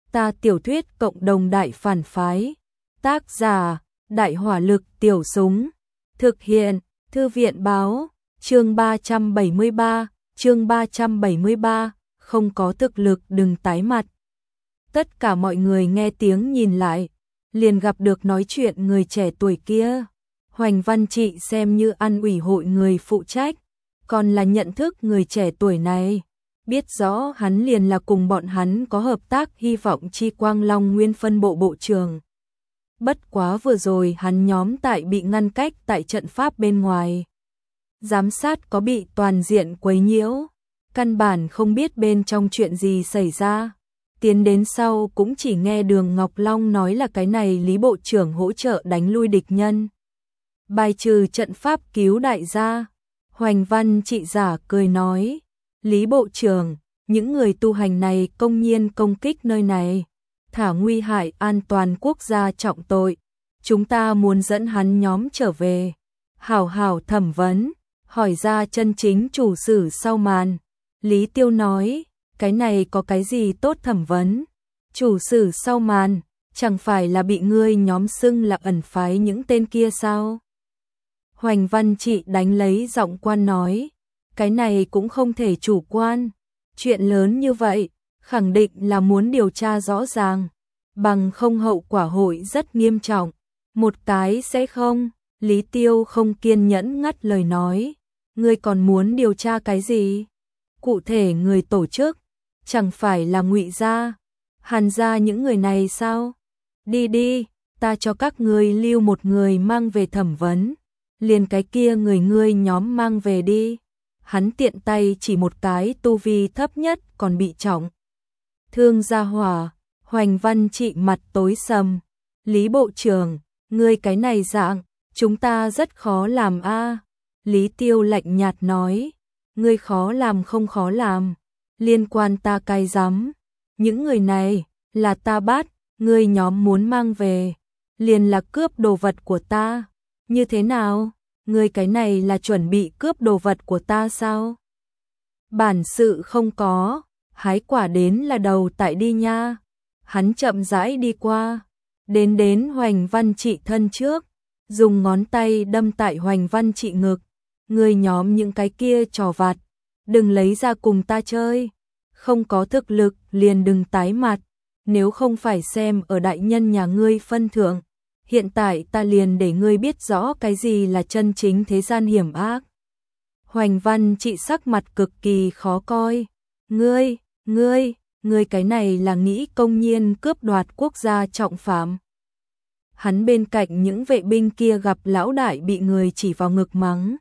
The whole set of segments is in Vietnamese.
Ta tiểu thuyết cộng đồng đại phản phái. Tác giả, Đại hỏa lực tiểu súng. Thực hiện, Thư viện báo, chương 373, không có thực lực đừng tái mặt. Tất cả mọi người nghe tiếng nhìn lại, liền gặp được nói chuyện người trẻ tuổi kia. Hoành Văn Trị xem như ăn ủy hội người phụ trách, còn là nhận thức người trẻ tuổi này. Biết rõ hắn liền là cùng bọn hắn có hợp tác hy vọng chi Quang Long nguyên phân bộ bộ trưởng. Bất quá vừa rồi hắn nhóm tại bị ngăn cách tại trận pháp bên ngoài. Giám sát có bị toàn diện quấy nhiễu, căn bản không biết bên trong chuyện gì xảy ra. Tiến đến sau cũng chỉ nghe Đường Ngọc Long nói là cái này Lý Bộ trưởng hỗ trợ đánh lui địch nhân. Bài trừ trận pháp cứu đại gia. Hoành Văn Trị giả cười nói, Lý Bộ trưởng, những người tu hành này công nhiên công kích nơi này, thả nguy hại an toàn quốc gia trọng tội. Chúng ta muốn dẫn hắn nhóm trở về, hảo hảo thẩm vấn, hỏi ra chân chính chủ sử sau màn. Lý Tiêu nói, cái này có cái gì tốt thẩm vấn? Chủ sử sau màn, chẳng phải là bị ngươi nhóm xưng là ẩn phái những tên kia sao? Hoành Văn Trị đánh lấy giọng quan nói, cái này cũng không thể chủ quan. Chuyện lớn như vậy, khẳng định là muốn điều tra rõ ràng, bằng không hậu quả hội rất nghiêm trọng. Một cái sẽ không, Lý Tiêu không kiên nhẫn ngắt lời nói, ngươi còn muốn điều tra cái gì? Cụ thể người tổ chức, chẳng phải là Ngụy gia, Hàn gia những người này sao? Đi đi, ta cho các ngươi lưu một người mang về thẩm vấn, liền cái kia người ngươi nhóm mang về đi. Hắn tiện tay chỉ một cái tu vi thấp nhất còn bị trọng thương gia hỏa. Hoành Văn Trị mặt tối sầm, Lý Bộ trưởng, ngươi cái này dạng, chúng ta rất khó làm a. Lý Tiêu lạnh nhạt nói, ngươi khó làm không khó làm, liên quan ta cái rắm. Những người này là ta bắt, ngươi nhóm muốn mang về, liền là cướp đồ vật của ta. Như thế nào? Ngươi cái này là chuẩn bị cướp đồ vật của ta sao? Bản sự không có, hái quả đến là đầu tại đi nha. Hắn chậm rãi đi qua, đến Hoành Văn Trị thân trước, dùng ngón tay đâm tại Hoành Văn Trị ngực. Ngươi nhóm những cái kia trò vặt, đừng lấy ra cùng ta chơi. Không có thực lực liền đừng tái mặt, nếu không phải xem ở đại nhân nhà ngươi phân thượng. Hiện tại ta liền để ngươi biết rõ cái gì là chân chính thế gian hiểm ác. Hoành Văn Trị sắc mặt cực kỳ khó coi. Ngươi cái này là nghĩ công nhiên cướp đoạt quốc gia trọng phạm. Hắn bên cạnh những vệ binh kia gặp lão đại bị người chỉ vào ngực mắng.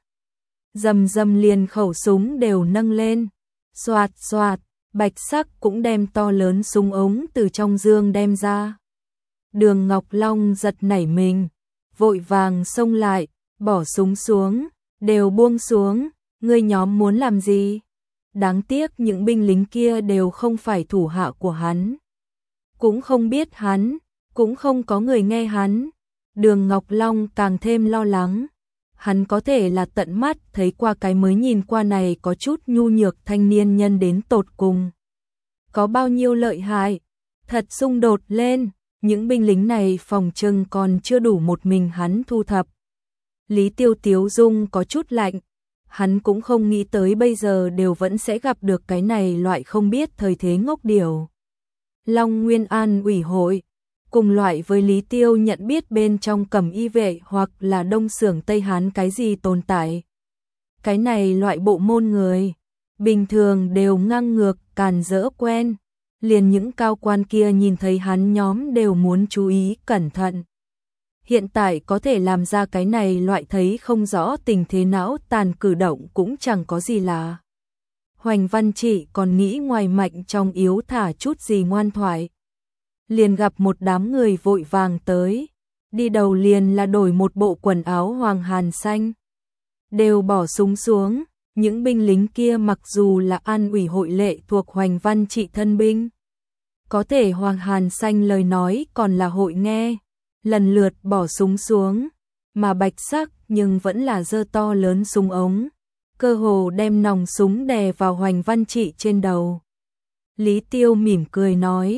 Rầm liền khẩu súng đều nâng lên. Xoạt xoạt, Bạch Sắc cũng đem to lớn súng ống từ trong dương đem ra. Đường Ngọc Long giật nảy mình, vội vàng xông lại, bỏ súng xuống, đều buông xuống, ngươi nhóm muốn làm gì? Đáng tiếc những binh lính kia đều không phải thủ hạ của hắn, cũng không biết hắn, cũng không có người nghe hắn. Đường Ngọc Long càng thêm lo lắng, hắn có thể là tận mắt thấy qua cái mới nhìn qua này có chút nhu nhược thanh niên nhân đến tột cùng có bao nhiêu lợi hại, thật xung đột lên. Những binh lính này phòng trừng còn chưa đủ một mình hắn thu thập. Lý Tiêu tiếu dung có chút lạnh, hắn cũng không nghĩ tới bây giờ đều vẫn sẽ gặp được cái này loại không biết thời thế ngốc điểu. Long Nguyên An ủy hội, cùng loại với Lý Tiêu nhận biết bên trong Cẩm Y vệ hoặc là Đông Xưởng Tây Hán cái gì tồn tại. Cái này loại bộ môn người, bình thường đều ngang ngược, càn rỡ quen. Liền những cao quan kia nhìn thấy hắn nhóm đều muốn chú ý cẩn thận. Hiện tại có thể làm ra cái này loại thấy không rõ tình thế não tàn cử động cũng chẳng có gì lạ. Hoành Văn Trị còn nghĩ ngoài mạnh trong yếu thả chút gì ngoan thoại. Liền gặp một đám người vội vàng tới, đi đầu liền là đổi một bộ quần áo hoàng hàn xanh. Đều bỏ súng xuống. Những binh lính kia mặc dù là an ủy hội lệ thuộc Hoành Văn Trị thân binh, có thể hoàng hàn xanh lời nói còn là hội nghe, lần lượt bỏ súng xuống, mà Bạch Sắc nhưng vẫn là giơ to lớn súng ống, cơ hồ đem nòng súng đè vào Hoành Văn Trị trên đầu. Lý Tiêu mỉm cười nói,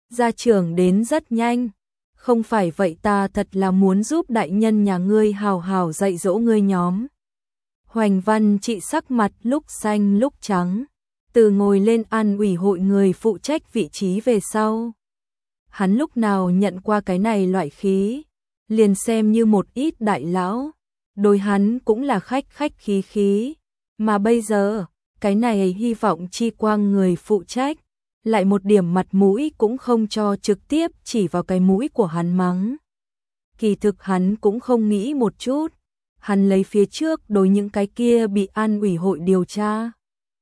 Gia trưởng đến rất nhanh. Không phải vậy ta thật là muốn giúp đại nhân nhà ngươi hào hào dạy dỗ ngươi nhóm. Hoành Văn Trị sắc mặt lúc xanh lúc trắng. Từ ngồi lên an ủy hội người phụ trách vị trí về sau. Hắn lúc nào nhận qua cái này loại khí. Liền xem như một ít đại lão. Đối hắn cũng là khách khách khí khí. Mà bây giờ, cái này hy vọng chi quang người phụ trách. Lại một điểm mặt mũi cũng không cho, trực tiếp chỉ vào cái mũi của hắn mắng. Kỳ thực hắn cũng không nghĩ một chút. Hắn lấy phía trước đối những cái kia bị an ủy hội điều tra.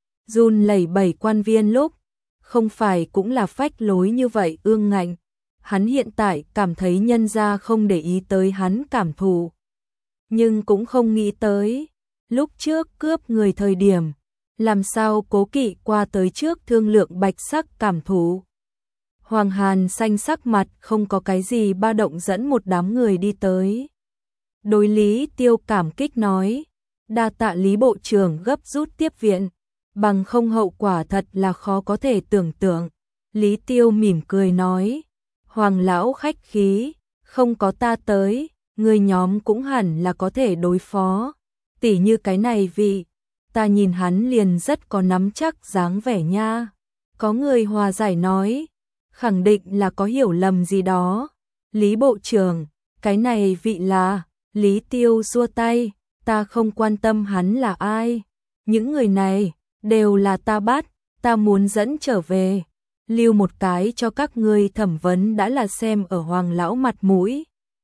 Run lẩy bẩy quan viên lúc. Không phải cũng là phách lối như vậy ương ngạnh. Hắn hiện tại cảm thấy nhân gia không để ý tới hắn cảm thụ. Nhưng cũng không nghĩ tới. Lúc trước cướp người thời điểm. Làm sao Cố Kỵ qua tới trước thương lượng bạch sắc cảm thụ. Hoàng Hàn xanh sắc mặt không có cái gì ba động dẫn một đám người đi tới. Đối Lý Tiêu cảm kích nói. Đa tạ Lý Bộ trưởng gấp rút tiếp viện. Bằng không hậu quả thật là khó có thể tưởng tượng. Lý Tiêu mỉm cười nói. Hoàng lão khách khí, không có ta tới, người nhóm cũng hẳn là có thể đối phó. Tỉ như cái này vì, ta nhìn hắn liền rất có nắm chắc dáng vẻ nha. Có người hòa giải nói, khẳng định là có hiểu lầm gì đó. Lý Bộ trưởng, cái này vị là, Lý Tiêu xua tay, ta không quan tâm hắn là ai. Những người này, đều là ta bắt, ta muốn dẫn trở về. Lưu một cái cho các ngươi thẩm vấn đã là xem ở Hoàng lão mặt mũi.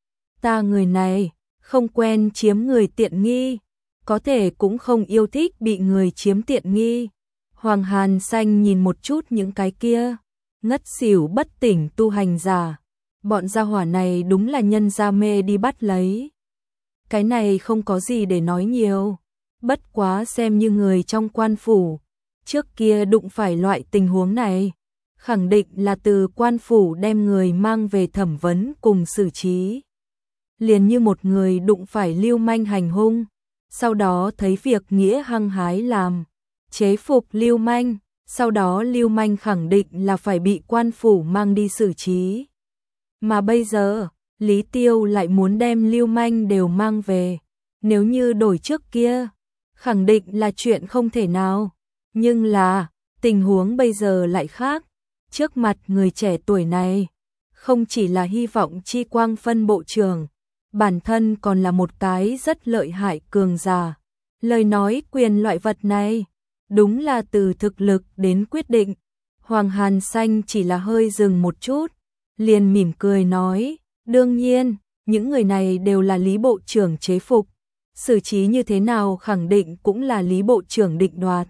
Ta người này, không quen chiếm người tiện nghi, có thể cũng không yêu thích bị người chiếm tiện nghi. Hoàng Hàn xanh nhìn một chút những cái kia, ngất xỉu bất tỉnh tu hành giả. Bọn gia hỏa này đúng là nhân gia mê đi bắt lấy. Cái này không có gì để nói nhiều, bất quá xem như người trong quan phủ. Trước kia đụng phải loại tình huống này. Khẳng định là từ quan phủ đem người mang về thẩm vấn cùng xử trí. Liền như một người đụng phải lưu manh hành hung, sau đó thấy việc nghĩa hăng hái làm, chế phục lưu manh, sau đó lưu manh khẳng định là phải bị quan phủ mang đi xử trí. Mà bây giờ, Lý Tiêu lại muốn đem lưu manh đều mang về, nếu như đổi trước kia, khẳng định là chuyện không thể nào. Nhưng là, tình huống bây giờ lại khác. Trước mặt người trẻ tuổi này, không chỉ là hy vọng chi quang phân bộ trưởng, bản thân còn là một cái rất lợi hại cường giả. Lời nói quyền loại vật này, đúng là từ thực lực đến quyết định. Hoàng Hàn xanh chỉ là hơi dừng một chút, liền mỉm cười nói, đương nhiên, những người này đều là Lý Bộ trưởng chế phục, xử trí như thế nào khẳng định cũng là Lý Bộ trưởng định đoạt.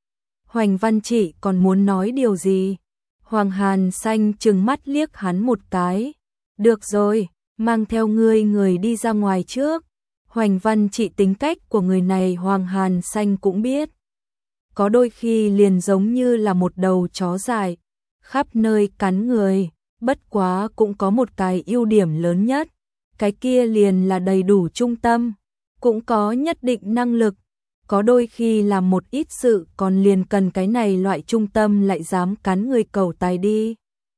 Hoành Văn Trị còn muốn nói điều gì? Hoàng Hàn xanh trừng mắt liếc hắn một cái. Được rồi, mang theo ngươi người đi ra ngoài trước. Hoành Văn Trị tính cách của người này Hoàng Hàn xanh cũng biết. Có đôi khi liền giống như là một đầu chó dại, khắp nơi cắn người, bất quá cũng có một cái ưu điểm lớn nhất. Cái kia liền là đầy đủ trung tâm, cũng có nhất định năng lực. Có đôi khi làm một ít sự còn liền cần cái này loại trung tâm lại dám cắn người cầu tài đi.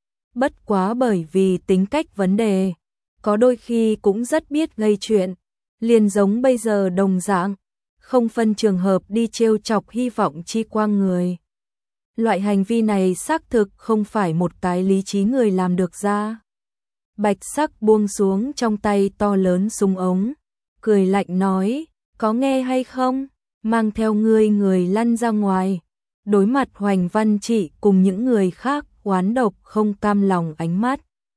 Bất quá bởi vì tính cách vấn đề, có đôi khi cũng rất biết gây chuyện, liền giống bây giờ đồng dạng, không phân trường hợp đi trêu chọc hy vọng chi quang người. Loại hành vi này xác thực không phải một cái lý trí người làm được ra. Bạch Sắc buông xuống trong tay to lớn súng ống, cười lạnh nói, có nghe hay không? Mang theo người lăn ra ngoài. Đối mặt Hoành Văn Trị cùng những người khác oán độc không cam lòng ánh mắt.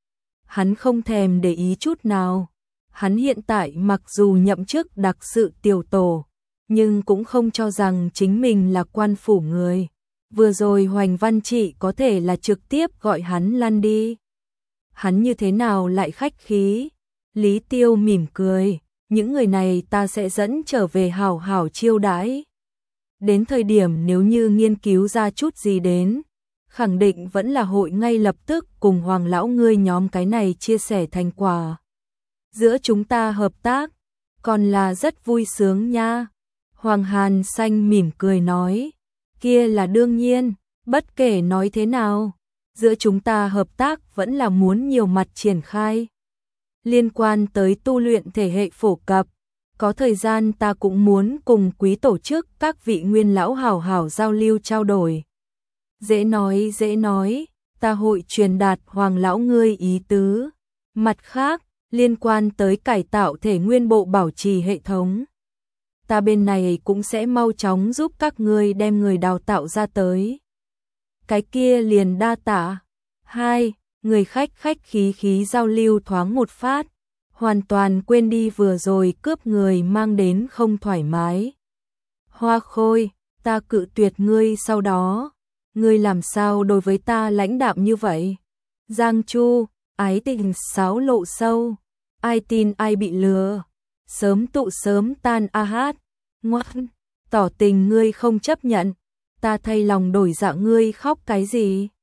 Hắn không thèm để ý chút nào. Hắn hiện tại mặc dù nhậm chức đặc sự tiểu tổ, nhưng cũng không cho rằng chính mình là quan phủ người. Vừa rồi Hoành Văn Trị có thể là trực tiếp gọi hắn lăn đi. Hắn như thế nào lại khách khí? Lý Tiêu mỉm cười. Những người này ta sẽ dẫn trở về hảo hảo chiêu đãi. Đến thời điểm nếu như nghiên cứu ra chút gì đến, khẳng định vẫn là hội ngay lập tức cùng Hoàng lão ngươi nhóm cái này chia sẻ thành quả. Giữa chúng ta hợp tác, còn là rất vui sướng nha. Hoàng Hàn xanh mỉm cười nói, kia là đương nhiên, bất kể nói thế nào, giữa chúng ta hợp tác vẫn là muốn nhiều mặt triển khai. Liên quan tới tu luyện thể hệ phổ cập, có thời gian ta cũng muốn cùng quý tổ chức các vị nguyên lão hảo hảo giao lưu trao đổi. Dễ nói, ta hội truyền đạt Hoàng lão ngươi ý tứ. Mặt khác, liên quan tới cải tạo thể nguyên bộ bảo trì hệ thống, ta bên này cũng sẽ mau chóng giúp các ngươi đem người đào tạo ra tới. Cái kia liền đa tạ. Hai, người khách khí giao lưu thoáng một phát, hoàn toàn quên đi vừa rồi cướp người mang đến không thoải mái. Hoa Khôi, ta cự tuyệt ngươi sau đó, ngươi làm sao đối với ta lãnh đạm như vậy? Giang Chu, ái tình xáo lộ sâu, ai tin ai bị lừa, sớm tụ sớm tan a hát, ngoan, tỏ tình ngươi không chấp nhận, ta thay lòng đổi dạ ngươi khóc cái gì?